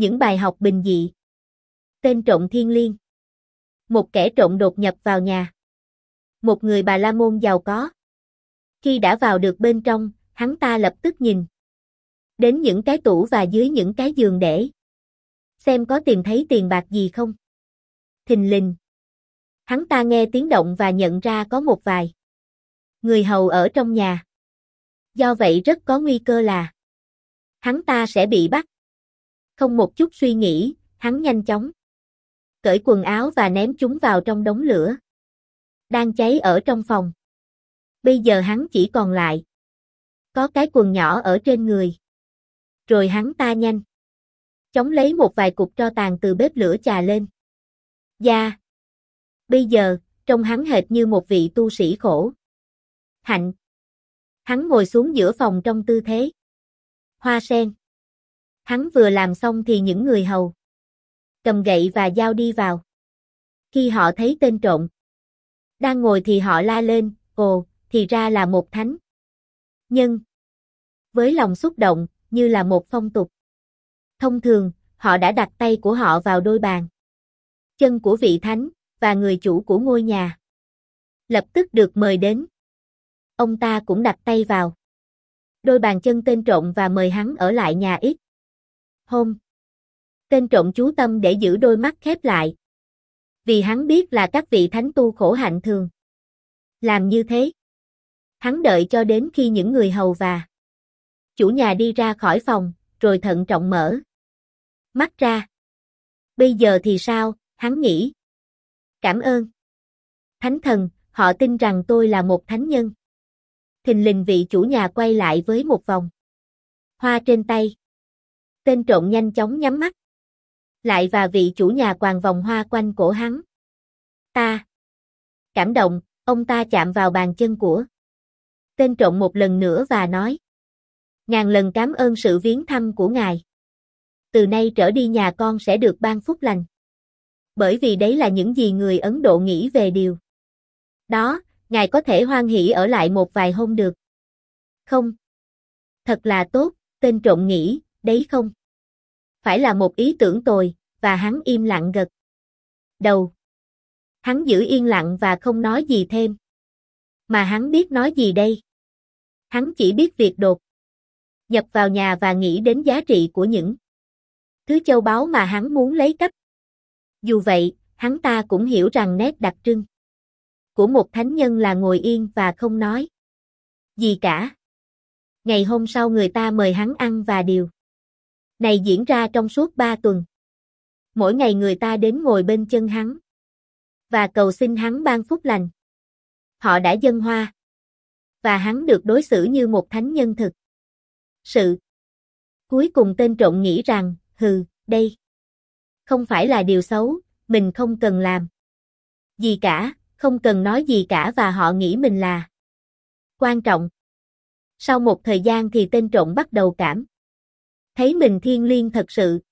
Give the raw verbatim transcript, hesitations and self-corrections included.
Những bài học bình dị. Tên trộm thiên liêng. Một kẻ trộm đột nhập vào nhà. Một người Bà La Môn giàu có. Khi đã vào được bên trong, hắn ta lập tức nhìn đến những cái tủ và dưới những cái giường để xem có tìm thấy tiền bạc gì không. Thình lình, hắn ta nghe tiếng động và nhận ra có một vài người hầu ở trong nhà. Do vậy rất có nguy cơ là hắn ta sẽ bị bắt. Không một chút suy nghĩ, hắn nhanh chóng cởi quần áo và ném chúng vào trong đống lửa đang cháy ở trong phòng. Bây giờ hắn chỉ còn lại có cái quần nhỏ ở trên người. Rồi hắn ta nhanh chóng lấy một vài cục tro tàn từ bếp lửa chà lên da. Bây giờ, trông hắn hệt như một vị tu sĩ khổ hạnh. Hắn ngồi xuống giữa phòng trong tư thế hoa sen. Hắn vừa làm xong thì những người hầu cầm gậy và dao đi vào. Khi họ thấy tên trộm đang ngồi thì họ la lên, ồ, thì ra là một thánh nhân. Với lòng xúc động, như là một phong tục thông thường, họ đã đặt tay của họ vào đôi bàn chân của vị thánh, và người chủ của ngôi nhà lập tức được mời đến. Ông ta cũng đặt tay vào đôi bàn chân tên trộm và mời hắn ở lại nhà ít hôm. Tên trộm chú tâm để giữ đôi mắt khép lại, vì hắn biết là các vị thánh tu khổ hạnh thường làm như thế. Hắn đợi cho đến khi những người hầu và chủ nhà đi ra khỏi phòng, rồi thận trọng mở mắt ra. Bây giờ thì sao, hắn nghĩ. Cảm ơn Thánh thần, họ tin rằng tôi là một thánh nhân. Thình lình vị chủ nhà quay lại với một vòng hoa trên tay. Tên trộm nhanh chóng nhắm mắt lại và vị chủ nhà quàng vòng hoa quanh cổ hắn. Ta cảm động, ông ta chạm vào bàn chân của tên trộm một lần nữa và nói: ngàn lần cảm ơn sự viếng thăm của ngài. Từ nay trở đi nhà con sẽ được ban phúc lành. Bởi vì đấy là những gì người Ấn Độ nghĩ về điều đó, ngài có thể hoan hỉ ở lại một vài hôm được không? Thật là tốt, tên trộm nghĩ, đấy không phải là một ý tưởng tồi, và hắn im lặng gật đầu. Hắn giữ yên lặng và không nói gì thêm. Mà hắn biết nói gì đây? Hắn chỉ biết việc đột nhập vào nhà và nghĩ đến giá trị của những thứ châu báu mà hắn muốn lấy cắp. Dù vậy, hắn ta cũng hiểu rằng nét đặc trưng của một thánh nhân là ngồi yên và không nói gì cả. Ngày hôm sau người ta mời hắn ăn và điều này diễn ra trong suốt ba tuần. Mỗi ngày người ta đến ngồi bên chân hắn và cầu xin hắn ban phúc lành. Họ đã dâng hoa và hắn được đối xử như một thánh nhân thực sự. Cuối cùng tên trộm nghĩ rằng, hừ, đây không phải là điều xấu, mình không cần làm gì cả, không cần nói gì cả và họ nghĩ mình là quan trọng. Sau một thời gian thì tên trộm bắt đầu cảm thấy mình thiêng liêng thật sự,